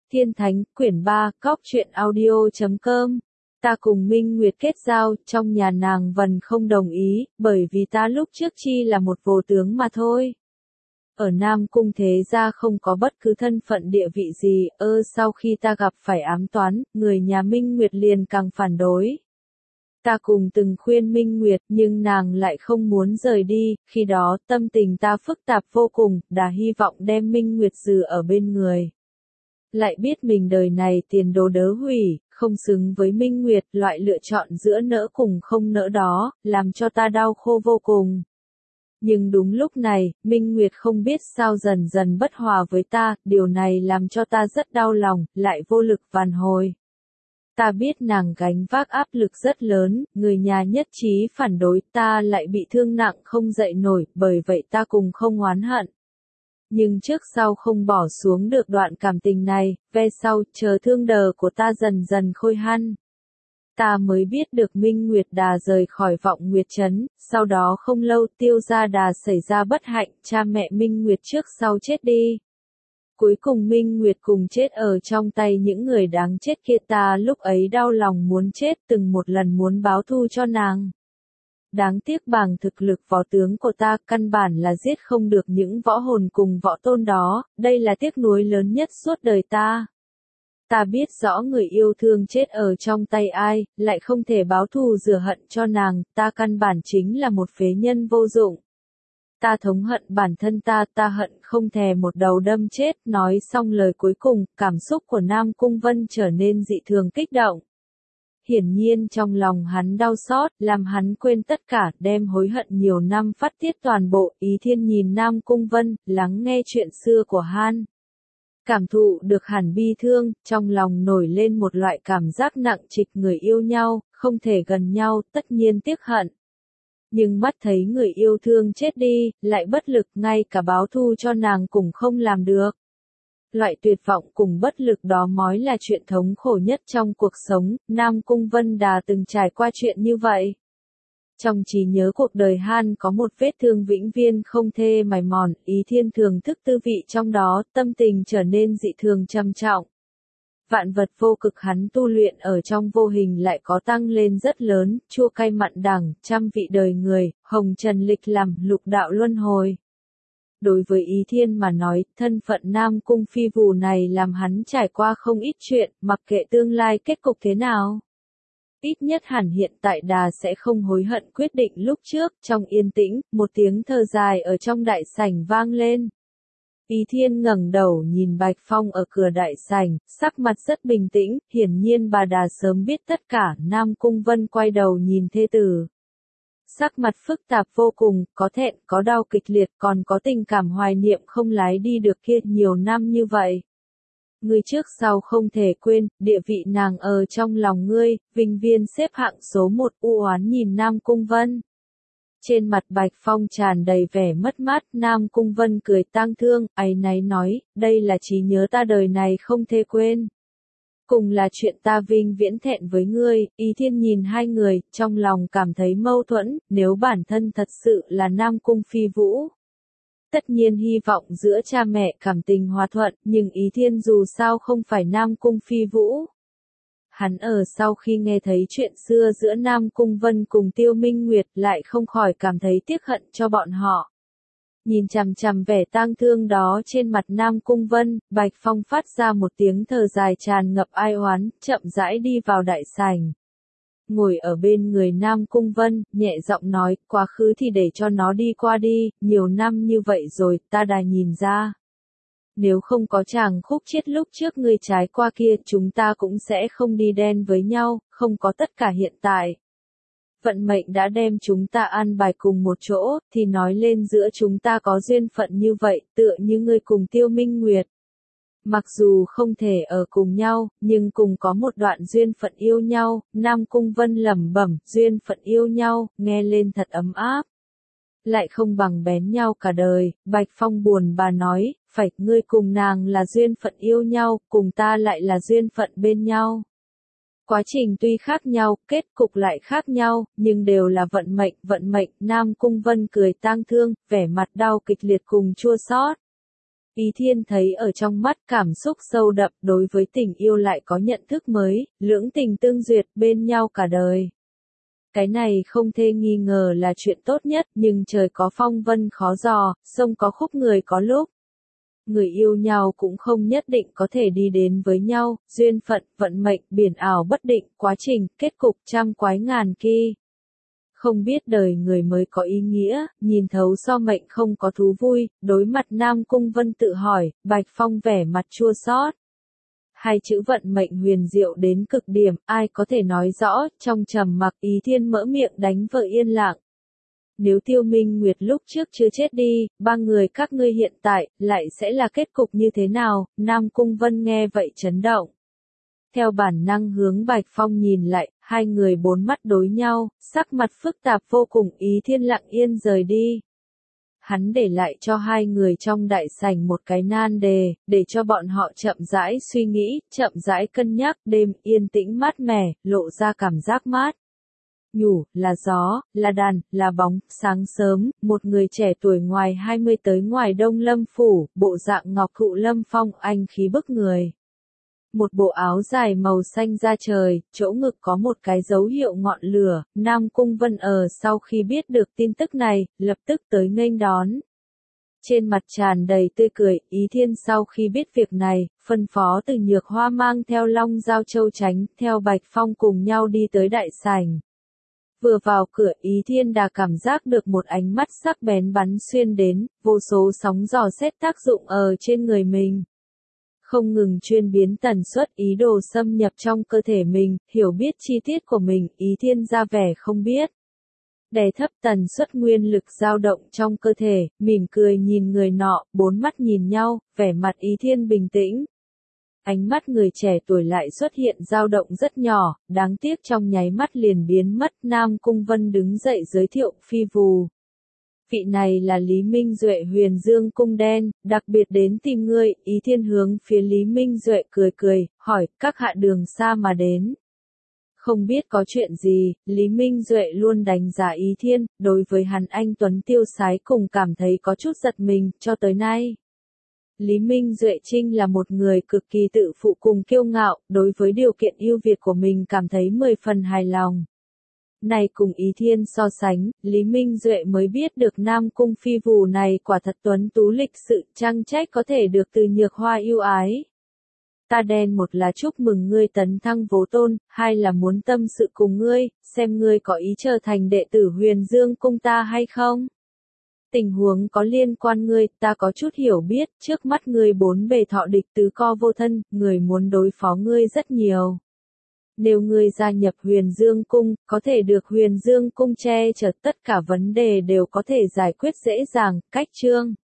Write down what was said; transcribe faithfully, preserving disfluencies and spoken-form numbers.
Thiên Thánh, quyển ba, cóc truyện audio chấm com. Ta cùng Minh Nguyệt kết giao, trong nhà nàng Vân không đồng ý, bởi vì ta lúc trước chi là một vô tướng mà thôi. Ở Nam Cung thế gia không có bất cứ thân phận địa vị gì, ơ sau khi ta gặp phải ám toán, người nhà Minh Nguyệt liền càng phản đối. Ta cùng từng khuyên Minh Nguyệt nhưng nàng lại không muốn rời đi, khi đó tâm tình ta phức tạp vô cùng, đã hy vọng đem Minh Nguyệt giữ ở bên người. Lại biết mình đời này tiền đồ đớ hủy, không xứng với Minh Nguyệt, loại lựa chọn giữa nỡ cùng không nỡ đó, làm cho ta đau khô vô cùng. Nhưng đúng lúc này, Minh Nguyệt không biết sao dần dần bất hòa với ta, điều này làm cho ta rất đau lòng, lại vô lực vãn hồi. Ta biết nàng gánh vác áp lực rất lớn, người nhà nhất trí phản đối, ta lại bị thương nặng không dậy nổi, bởi vậy ta cùng không oán hận. Nhưng trước sau không bỏ xuống được đoạn cảm tình này, về sau, chờ thương đờ của ta dần dần khôi hăn. Ta mới biết được Minh Nguyệt Đà rời khỏi Vọng Nguyệt Trấn, sau đó không lâu Tiêu Gia Đà xảy ra bất hạnh, cha mẹ Minh Nguyệt trước sau chết đi. Cuối cùng Minh Nguyệt cùng chết ở trong tay những người đáng chết kia, ta lúc ấy đau lòng muốn chết, từng một lần muốn báo thù cho nàng. Đáng tiếc bằng thực lực võ tướng của ta căn bản là giết không được những võ hồn cùng võ tôn đó, đây là tiếc nuối lớn nhất suốt đời ta. Ta biết rõ người yêu thương chết ở trong tay ai, lại không thể báo thù rửa hận cho nàng, ta căn bản chính là một phế nhân vô dụng. Ta thống hận bản thân ta, ta hận không thè một đầu đâm chết, nói xong lời cuối cùng, cảm xúc của Nam Cung Vân trở nên dị thường kích động. Hiển nhiên trong lòng hắn đau xót, làm hắn quên tất cả, đem hối hận nhiều năm phát tiết toàn bộ, Ý Thiên nhìn Nam Cung Vân, lắng nghe chuyện xưa của hắn. Cảm thụ được hẳn bi thương, trong lòng nổi lên một loại cảm giác nặng trịch, người yêu nhau, không thể gần nhau, tất nhiên tiếc hận. Nhưng mắt thấy người yêu thương chết đi, lại bất lực, ngay cả báo thù cho nàng cũng không làm được. Loại tuyệt vọng cùng bất lực đó mới là chuyện thống khổ nhất trong cuộc sống, Nam Cung Vân Đà từng trải qua chuyện như vậy. Trong trí nhớ cuộc đời hắn có một vết thương vĩnh viễn không thể mài mòn, Ý Thiên thưởng thức tư vị trong đó, tâm tình trở nên dị thường trầm trọng. Vạn vật vô cực hắn tu luyện ở trong vô hình lại có tăng lên rất lớn, chua cay mặn đắng, trăm vị đời người, hồng trần lịch làm, lục đạo luân hồi. Đối với Ý Thiên mà nói, thân phận Nam Cung phi vù này làm hắn trải qua không ít chuyện, mặc kệ tương lai kết cục thế nào. Ít nhất hẳn hiện tại Đà sẽ không hối hận quyết định lúc trước, trong yên tĩnh, một tiếng thở dài ở trong đại sảnh vang lên. Ý Thiên ngẩng đầu nhìn Bạch Phong ở cửa đại sảnh, sắc mặt rất bình tĩnh, hiển nhiên bà Đà sớm biết tất cả, Nam Cung Vân quay đầu nhìn thê tử. Sắc mặt phức tạp vô cùng, có thẹn, có đau kịch liệt, còn có tình cảm hoài niệm không lái đi được kia nhiều năm như vậy. Ngươi trước sau không thể quên, địa vị nàng ở trong lòng ngươi, vinh viên xếp hạng số một, u oán nhìn Nam Cung Vân. Trên mặt Bạch Phong tràn đầy vẻ mất mát, Nam Cung Vân cười tang thương, áy náy nói, đây là trí nhớ ta đời này không thể quên. Cùng là chuyện ta vinh viễn thẹn với ngươi, Ý Thiên nhìn hai người, trong lòng cảm thấy mâu thuẫn, nếu bản thân thật sự là Nam Cung phi vũ. Tất nhiên hy vọng giữa cha mẹ cảm tình hòa thuận, nhưng Ý Thiên dù sao không phải Nam Cung phi vũ. Hắn ở sau khi nghe thấy chuyện xưa giữa Nam Cung Vân cùng Tiêu Minh Nguyệt lại không khỏi cảm thấy tiếc hận cho bọn họ. Nhìn chằm chằm vẻ tang thương đó trên mặt Nam Cung Vân, Bạch Phong phát ra một tiếng thở dài tràn ngập ai oán, chậm rãi đi vào đại sảnh. Ngồi ở bên người Nam Cung Vân, nhẹ giọng nói, quá khứ thì để cho nó đi qua đi, nhiều năm như vậy rồi, ta đã nhìn ra. Nếu không có chàng khúc chết lúc trước ngươi trái qua kia, chúng ta cũng sẽ không đi đen với nhau, không có tất cả hiện tại. Vận mệnh đã đem chúng ta an bài cùng một chỗ, thì nói lên giữa chúng ta có duyên phận như vậy, tựa như ngươi cùng Tiêu Minh Nguyệt. Mặc dù không thể ở cùng nhau, nhưng cùng có một đoạn duyên phận yêu nhau, Nam Cung Vân lẩm bẩm, duyên phận yêu nhau, nghe lên thật ấm áp. Lại không bằng bén nhau cả đời, Bạch Phong buồn bà nói, phải, ngươi cùng nàng là duyên phận yêu nhau, cùng ta lại là duyên phận bên nhau. Quá trình tuy khác nhau, kết cục lại khác nhau, nhưng đều là vận mệnh, vận mệnh, Nam Cung Vân cười tang thương, vẻ mặt đau kịch liệt cùng chua xót. Ý Thiên thấy ở trong mắt cảm xúc sâu đậm, đối với tình yêu lại có nhận thức mới, lưỡng tình tương duyệt, bên nhau cả đời. Cái này không thể nghi ngờ là chuyện tốt nhất, nhưng trời có phong vân khó dò, sông có khúc người có lúc. Người yêu nhau cũng không nhất định có thể đi đến với nhau, duyên phận, vận mệnh, biển ảo bất định, quá trình, kết cục trăm quái ngàn kỳ. Không biết đời người mới có ý nghĩa, nhìn thấu so mệnh không có thú vui, đối mặt Nam Cung Vân tự hỏi, Bạch Phong vẻ mặt chua xót. Hai chữ vận mệnh huyền diệu đến cực điểm, ai có thể nói rõ, trong trầm mặc Ý Thiên mở miệng đánh vợ yên lặng. Nếu Tiêu Minh Nguyệt lúc trước chưa chết đi, ba người các ngươi hiện tại, lại sẽ là kết cục như thế nào? Nam Cung Vân nghe vậy chấn động. Theo bản năng hướng Bạch Phong nhìn lại, hai người bốn mắt đối nhau, sắc mặt phức tạp vô cùng. Ý Thiên lặng yên rời đi. Hắn để lại cho hai người trong đại sảnh một cái nan đề, để cho bọn họ chậm rãi suy nghĩ, chậm rãi cân nhắc. Đêm yên tĩnh mát mẻ, lộ ra cảm giác mát. Nhủ, là gió, là đàn, là bóng. Sáng sớm, một người trẻ tuổi ngoài hai mươi tới ngoài Đông Lâm Phủ, bộ dạng ngọc thụ lâm phong, anh khí bức người. Một bộ áo dài màu xanh da trời, chỗ ngực có một cái dấu hiệu ngọn lửa. Nam Cung Vân ở sau khi biết được tin tức này, lập tức tới nghênh đón. Trên mặt tràn đầy tươi cười. Ý Thiên sau khi biết việc này, phân phó Từ Nhược Hoa mang theo Long Giao Châu Tránh, theo Bạch Phong cùng nhau đi tới đại sảnh. Vừa vào cửa, Ý Thiên đã cảm giác được một ánh mắt sắc bén bắn xuyên đến, vô số sóng dò xét tác dụng ở trên người mình. Không ngừng chuyên biến tần suất, ý đồ xâm nhập trong cơ thể mình, hiểu biết chi tiết của mình. Ý Thiên ra vẻ không biết. Đè thấp tần suất nguyên lực dao động trong cơ thể, mỉm cười nhìn người nọ, bốn mắt nhìn nhau, vẻ mặt Ý Thiên bình tĩnh. Ánh mắt người trẻ tuổi lại xuất hiện dao động rất nhỏ, đáng tiếc trong nháy mắt liền biến mất. Nam Cung Vân đứng dậy giới thiệu, Phi Vù. Vị này là Lý Minh Duệ, Huyền Dương Cung Đen, đặc biệt đến tìm ngươi. Ý Thiên hướng phía Lý Minh Duệ cười cười, hỏi, các hạ đường xa mà đến. Không biết có chuyện gì, Lý Minh Duệ luôn đánh giá Ý Thiên, đối với hắn anh tuấn tiêu sái cùng cảm thấy có chút giật mình, cho tới nay. Lý Minh Duệ Trinh là một người cực kỳ tự phụ cùng kiêu ngạo, đối với điều kiện ưu việt của mình cảm thấy mười phần hài lòng. Này cùng Ý Thiên so sánh, Lý Minh Duệ mới biết được Nam Cung Phi Vù này quả thật tuấn tú lịch sự, trăng trách có thể được Từ Nhược Hoa yêu ái. Ta đen một là chúc mừng ngươi tấn thăng vô tôn, hai là muốn tâm sự cùng ngươi, xem ngươi có ý trở thành đệ tử Huyền Dương Cung ta hay không. Tình huống có liên quan ngươi, ta có chút hiểu biết, trước mắt ngươi bốn bề thọ địch tứ co vô thân, người muốn đối phó ngươi rất nhiều. Nếu ngươi gia nhập Huyền Dương Cung, có thể được Huyền Dương Cung che chở, tất cả vấn đề đều có thể giải quyết dễ dàng. Cách chương